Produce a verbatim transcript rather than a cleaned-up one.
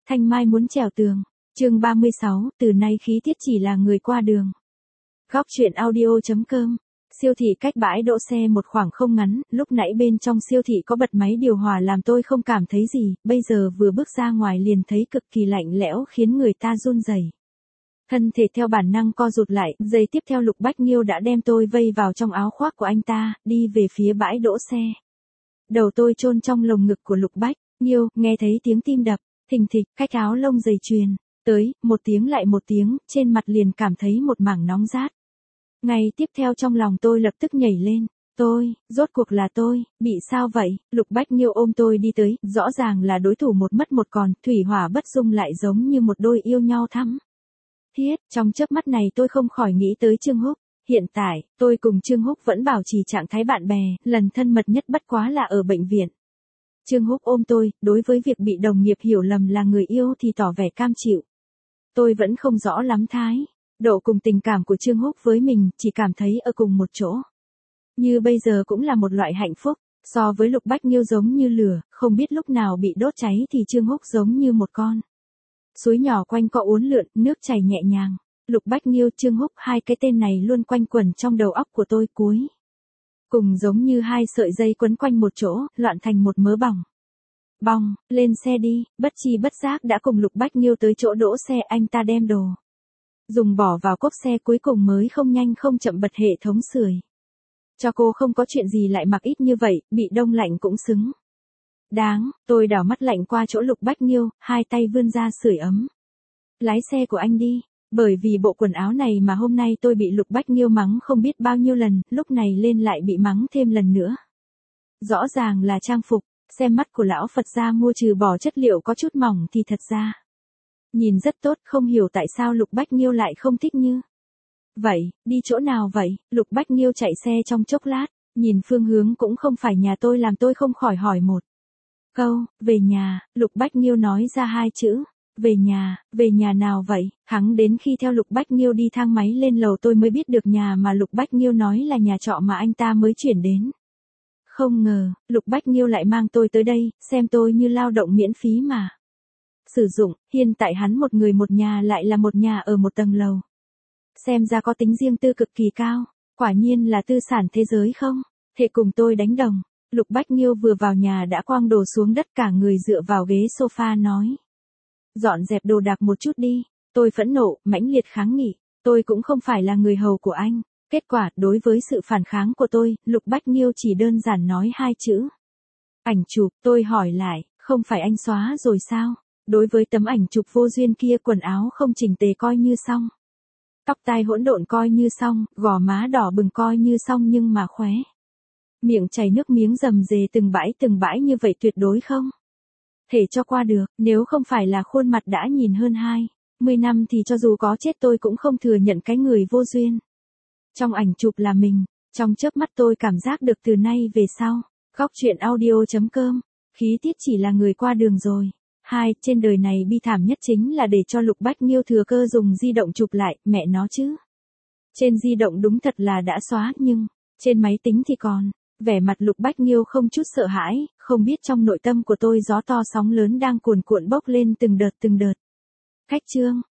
Thanh Mai muốn trèo tường. Chương ba mươi sáu, từ nay khí tiết chỉ là người qua đường. Góc truyện audio chấm com. Siêu thị cách bãi đỗ xe một khoảng không ngắn, lúc nãy bên trong siêu thị có bật máy điều hòa làm tôi không cảm thấy gì, bây giờ vừa bước ra ngoài liền thấy cực kỳ lạnh lẽo khiến người ta run rẩy. Thân thể theo bản năng co rụt lại, giây tiếp theo Lục Bách Nghiêu đã đem tôi vây vào trong áo khoác của anh ta, đi về phía bãi đỗ xe. Đầu tôi chôn trong lồng ngực của Lục Bách Nghiêu, nghe thấy tiếng tim đập, thình thịch, cách áo lông dày truyền tới, một tiếng lại một tiếng, trên mặt liền cảm thấy một mảng nóng rát. Ngay tiếp theo trong lòng tôi lập tức nhảy lên, tôi, rốt cuộc là tôi, bị sao vậy? Lục Bách Nghiêu ôm tôi đi tới, rõ ràng là đối thủ một mất một còn, thủy hỏa bất dung lại giống như một đôi yêu nhau thắm thiết. Trong chớp mắt này tôi không khỏi nghĩ tới Trương Húc. Hiện tại, tôi cùng Trương Húc vẫn bảo trì trạng thái bạn bè, lần thân mật nhất bất quá là ở bệnh viện. Trương Húc ôm tôi, đối với việc bị đồng nghiệp hiểu lầm là người yêu thì tỏ vẻ cam chịu. Tôi vẫn không rõ lắm thái độ cùng tình cảm của Trương Húc với mình, chỉ cảm thấy ở cùng một chỗ. Như bây giờ cũng là một loại hạnh phúc, so với Lục Bách Nghiêu giống như lửa, không biết lúc nào bị đốt cháy thì Trương Húc giống như một con suối nhỏ quanh co uốn lượn, nước chảy nhẹ nhàng. Lục Bách Nghiêu, Trương Húc, hai cái tên này luôn quanh quẩn trong đầu óc của tôi cuối cùng giống như hai sợi dây quấn quanh một chỗ, loạn thành một mớ bỏng. Bong, lên xe đi, bất chi bất giác đã cùng Lục Bách Nghiêu tới chỗ đỗ xe, anh ta đem đồ dùng bỏ vào cốp xe, cuối cùng mới không nhanh không chậm bật hệ thống sưởi. Cho cô không có chuyện gì lại mặc ít như vậy, bị đông lạnh cũng xứng đáng. Tôi đảo mắt lạnh qua chỗ Lục Bách Nghiêu, hai tay vươn ra sưởi ấm. Lái xe của anh đi. Bởi vì bộ quần áo này mà hôm nay tôi bị Lục Bách Nghiêu mắng không biết bao nhiêu lần, lúc này lên lại bị mắng thêm lần nữa. Rõ ràng là trang phục, xem mắt của lão Phật gia mua trừ bỏ chất liệu có chút mỏng thì thật ra nhìn rất tốt, không hiểu tại sao Lục Bách Nghiêu lại không thích như vậy. Đi chỗ nào vậy? Lục Bách Nghiêu chạy xe trong chốc lát, nhìn phương hướng cũng không phải nhà tôi làm tôi không khỏi hỏi một câu, về nhà. Lục Bách Nghiêu nói ra hai chữ. Về nhà, về nhà nào vậy? Thắng đến khi theo Lục Bách Nghiêu đi thang máy lên lầu tôi mới biết được nhà mà Lục Bách Nghiêu nói là nhà trọ mà anh ta mới chuyển đến. Không ngờ, Lục Bách Nghiêu lại mang tôi tới đây, xem tôi như lao động miễn phí mà sử dụng, hiện tại hắn một người một nhà lại là một nhà ở một tầng lầu. Xem ra có tính riêng tư cực kỳ cao, quả nhiên là tư sản thế giới không? Thể cùng tôi đánh đồng. Lục Bách Nghiêu vừa vào nhà đã quăng đồ xuống đất, cả người dựa vào ghế sofa nói. Dọn dẹp đồ đạc một chút đi. Tôi phẫn nộ, mãnh liệt kháng nghị. Tôi cũng không phải là người hầu của anh. Kết quả, đối với sự phản kháng của tôi, Lục Bách Nghiêu chỉ đơn giản nói hai chữ. Ảnh chụp. Tôi hỏi lại, không phải anh xóa rồi sao? Đối với tấm ảnh chụp vô duyên kia, quần áo không chỉnh tề coi như xong. Tóc tai hỗn độn coi như xong, gò má đỏ bừng coi như xong, nhưng mà khóe miệng chảy nước miếng rầm rề từng bãi từng bãi như vậy tuyệt đối không thể cho qua được. Nếu không phải là khuôn mặt đã nhìn hơn hai mươi năm thì cho dù có chết tôi cũng không thừa nhận cái người vô duyên trong ảnh chụp là mình. Trong chớp mắt tôi cảm giác được từ nay về sau, góc truyện audio chấm com, khí tiết chỉ là người qua đường rồi. Hai, trên đời này bi thảm nhất chính là để cho Lục Bách Nghiêu thừa cơ dùng di động chụp lại, mẹ nó chứ. Trên di động đúng thật là đã xóa, nhưng trên máy tính thì còn. Vẻ mặt Lục Bách Nghiêu không chút sợ hãi, không biết trong nội tâm của tôi gió to sóng lớn đang cuồn cuộn bốc lên từng đợt từng đợt. Khách trương,